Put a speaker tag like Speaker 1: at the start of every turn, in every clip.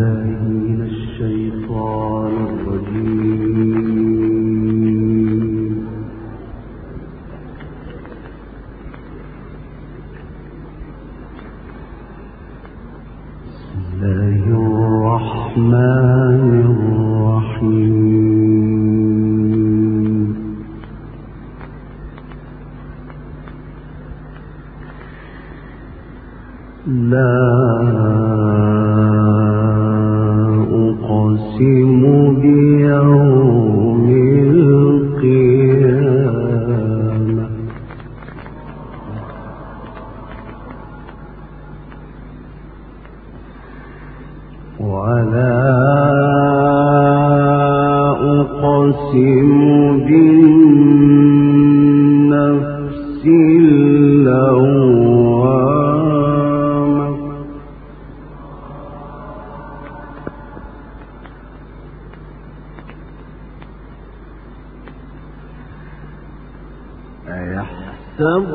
Speaker 1: أيحسب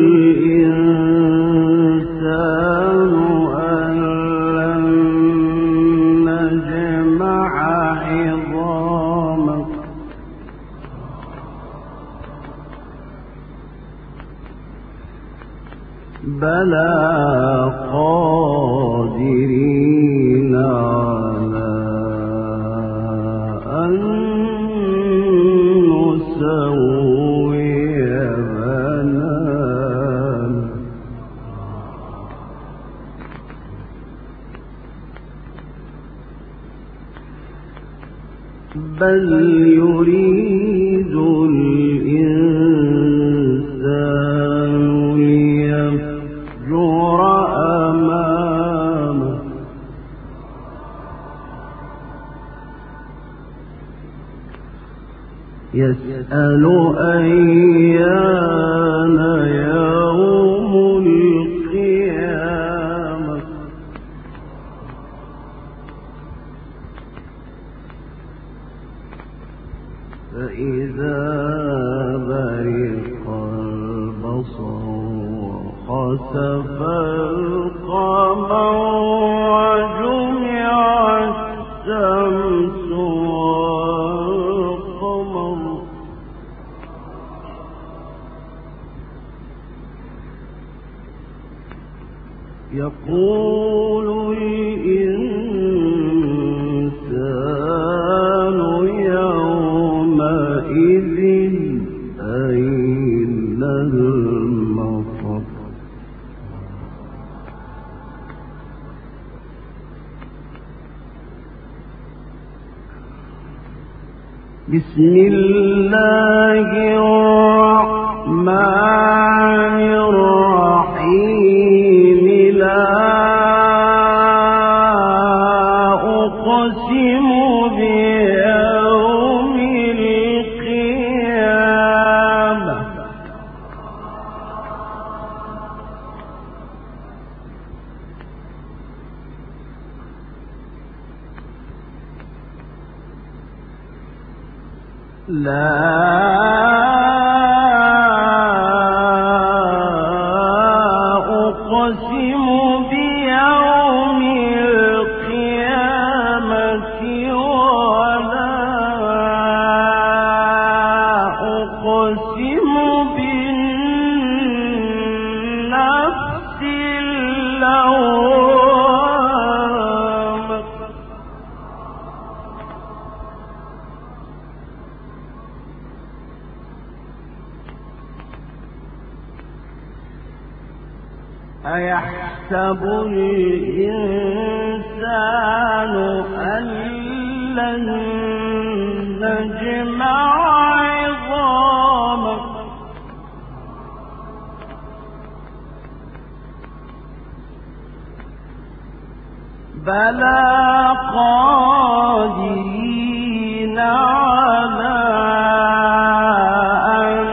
Speaker 1: الإنسان أن لن نجمع عظامه بلى قادرين على أن نسوي بنانه بل يريد الإنسان ليفجر أمامه يسأل أيان يوم القيامة فإذا برق البصر وخسف القمر وجمع الشمس والقمر يقول الإنسان يومئذ أين المفر بسم الله الرحمن الرحيم لا أقسم بيوم القيامة لا أقسم بيوم القيامة ولا أقسم بالنفس اللوامة أيحسب الإنسان أن لن نجمع عظامه بلى قادرين على أن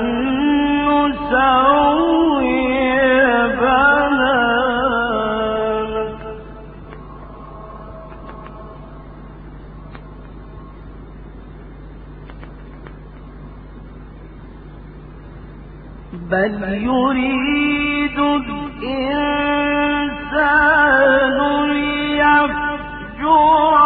Speaker 1: نسوي بنانه بل يريد الإنسان ليفجر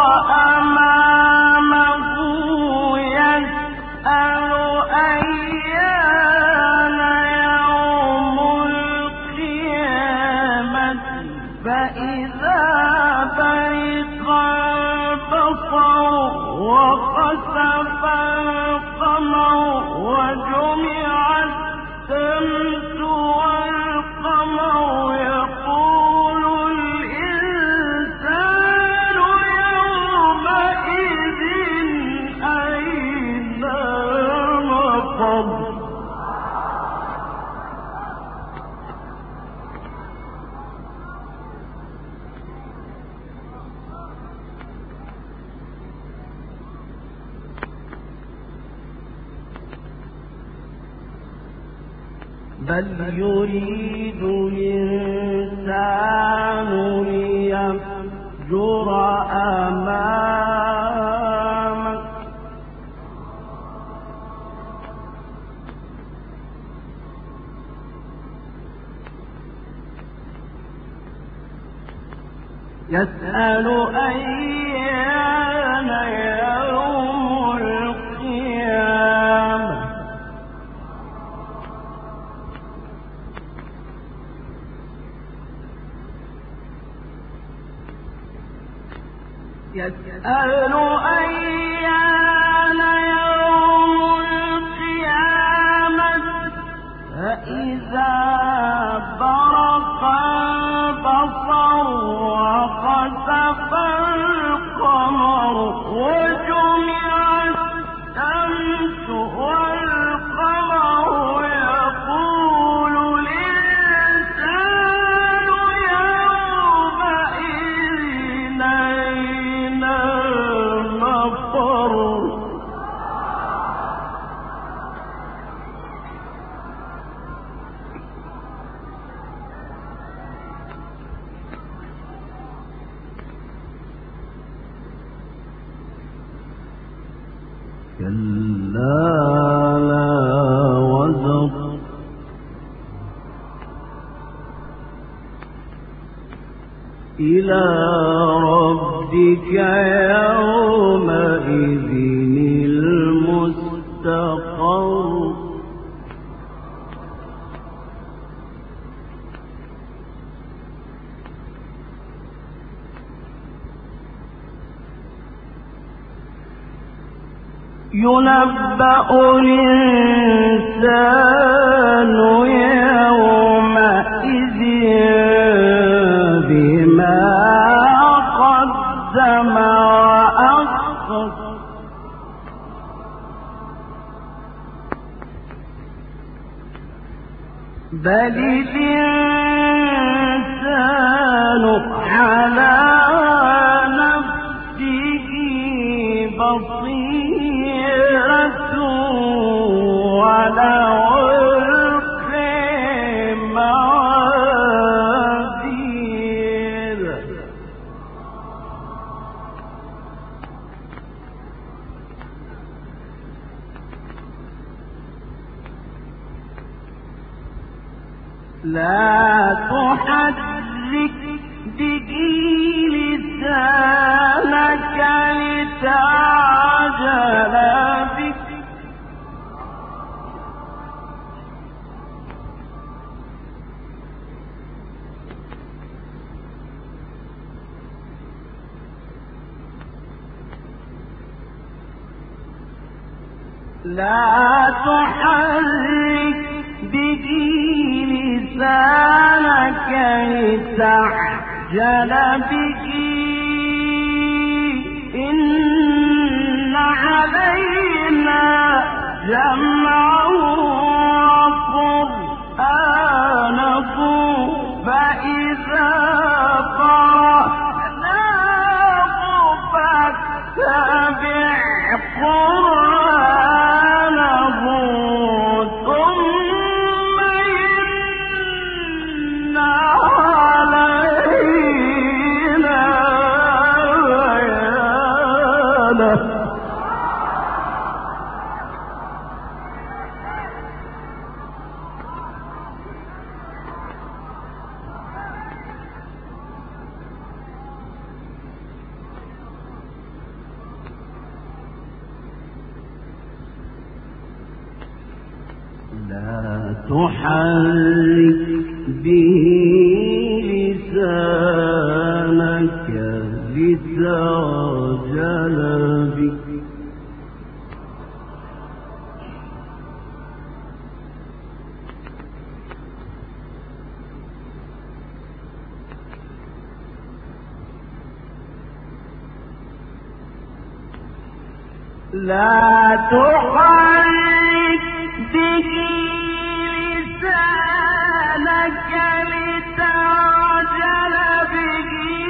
Speaker 1: بل يريد الإنسان ليفجر أمامه يسأل أيان يوم القيامة يسأل أيان يوم القيامة فإذا برق البصر وخسف القمر وجمع الشمس والقمر يقول الإنسان يومئذ أين المفر كلا لا وزر إلى ربك يومئذ المستقر ينبأ الإنسان يومئذ بما قدم وأخر بل الإنسان على نفسه بصيرة ولو ألقي موازين لا تحرك به لسانك لتعجل به لا تحرك به لسانك لتعجل به إن علينا جمعه وقرآنه فإذا قرأناه فاتبع قرآنه ثم إن علينا بيانه لا تحرك به لسانك لتعجل به لا تحرك به لسانك لتعجل به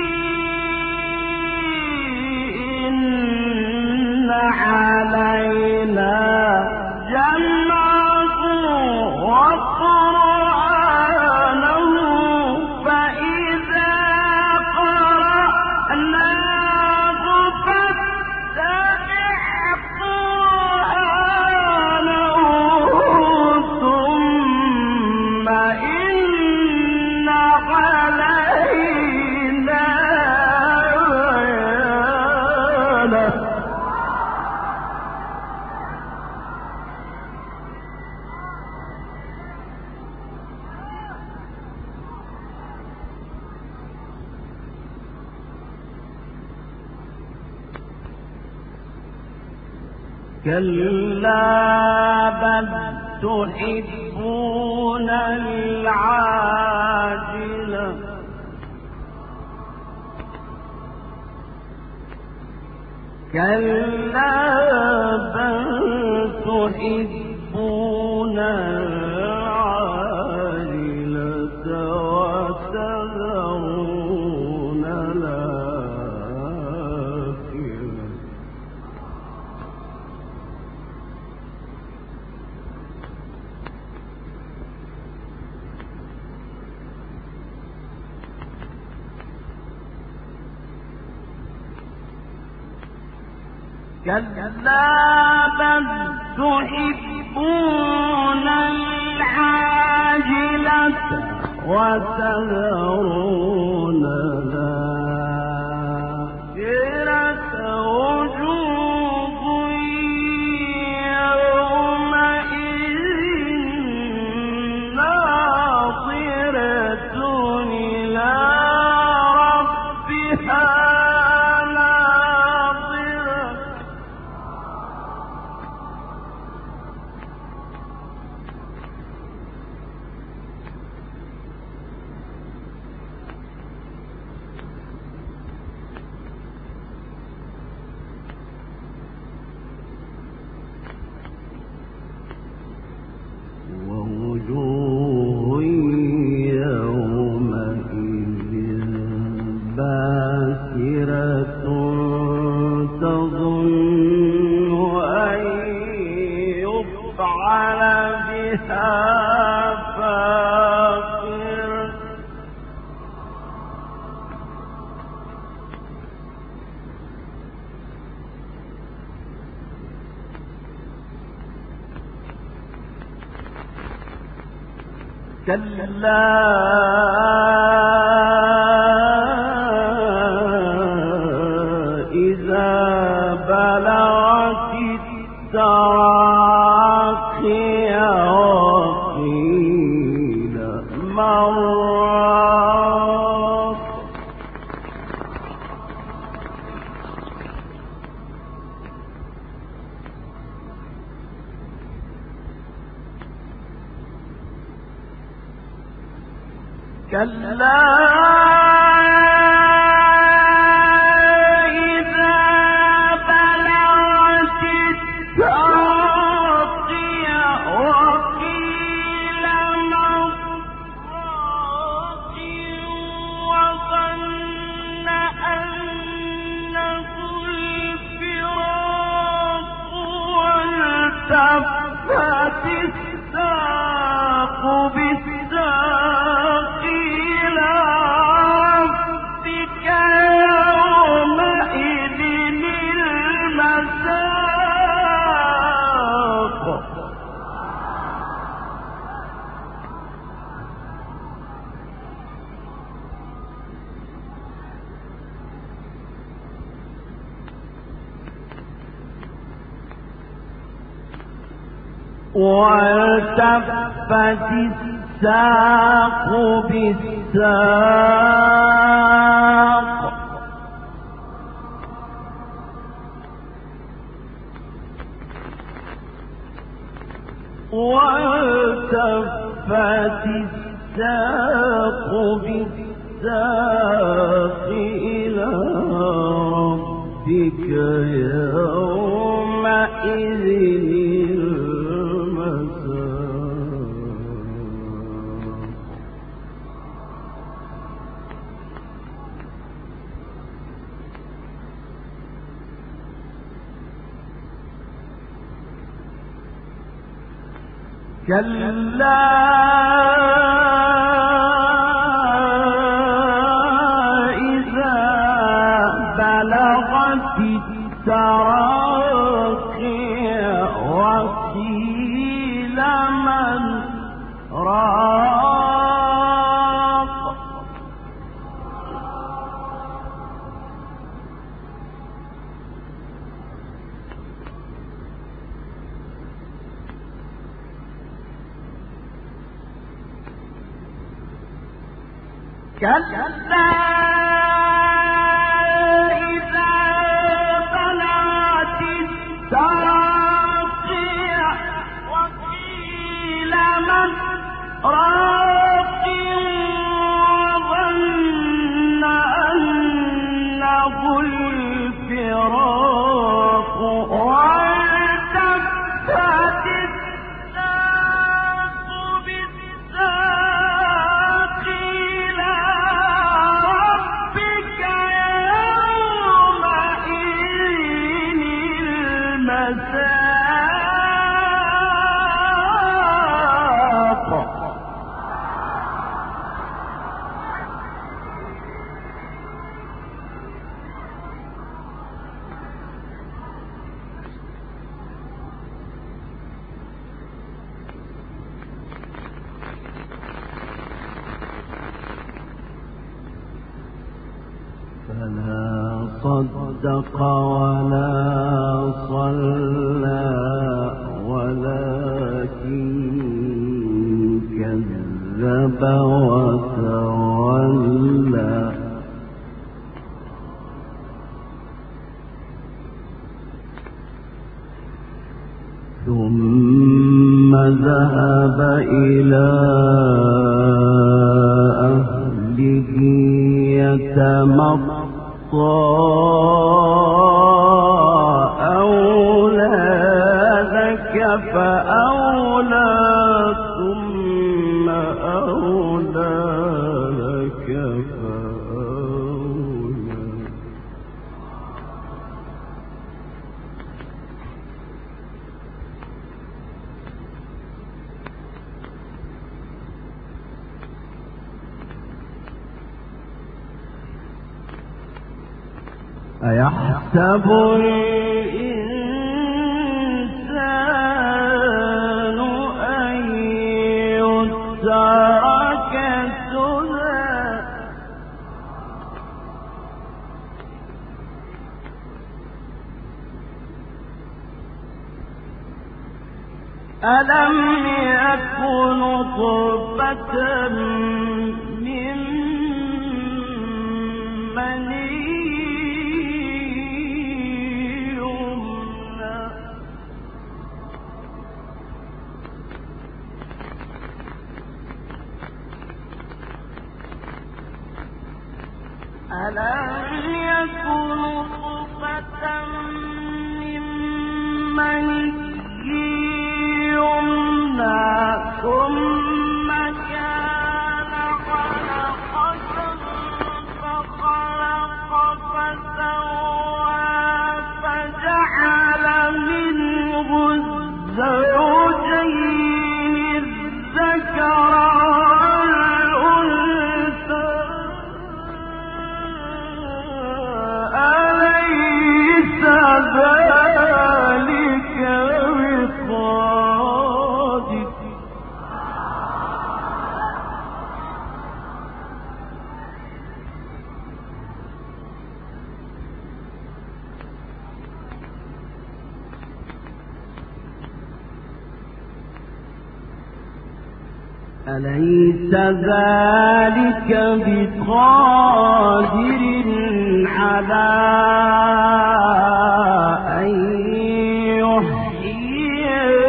Speaker 1: إن علينا جمعه وقرآنه له كلا بل تحبون العاجلة كلا بل تحبون العاجلة وتذرون الآخرة كلا بل تحبون العاجلة وتذرون الآخرة وجوه يومئذ ناظرة إلى ربها ووجوه يومئذ باسرة تظن أن يفعل بها فاقرة كلا إذا بلغت التراقي وقيل من راق كلا إذا بلغت التراقي وقيل من راق وظن أنه الفراق والتفت الساق بالساق إلى ربك يومئذ المساق والتفت الساق بالساق والتفت الساق بالساق إلى ربك يومئذ كلا إذا بلغت التراقي وقيل من راق فلا صدق ولا صلى ولكن كذب وتولى ثم ذهب إلى أهله يتمطى أولى لك فأولى ثم أولى لك فأولى. أيحسب الإنسان أن يترك سدى ألم يكن نطفة من مني ألم يكن نطفة من مني يمنى ثم كان علقة فخلق فسوى فجعل منه الزوجين الذكر ذلك بقادر أليس ذلك بقادر على أن يحيي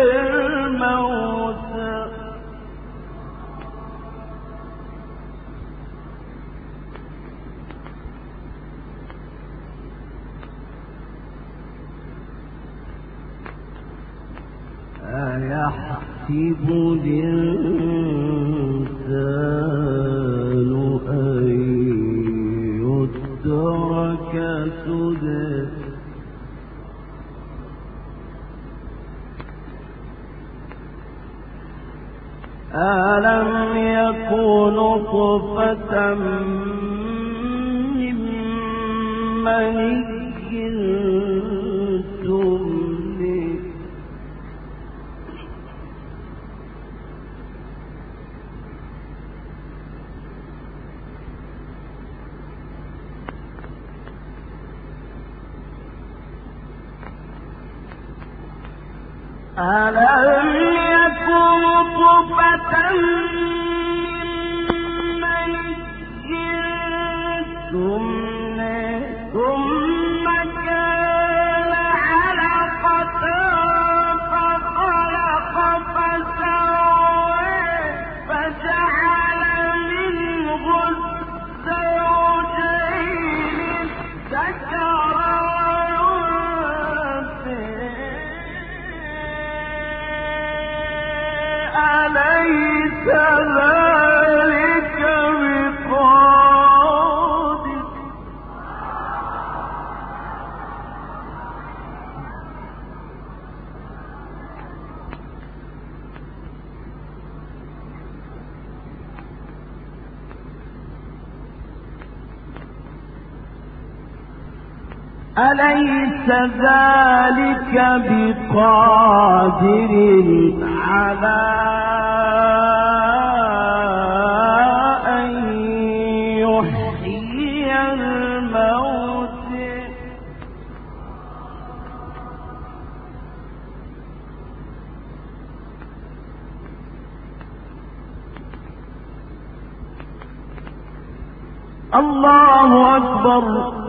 Speaker 1: الموتى أيحسب الإنسان أن يترك سدى ألم يكن نطفة من مني تمنى ألم يكن نطفة من مني أليس ذلك بقادر على أن يحيي الموت الله أكبر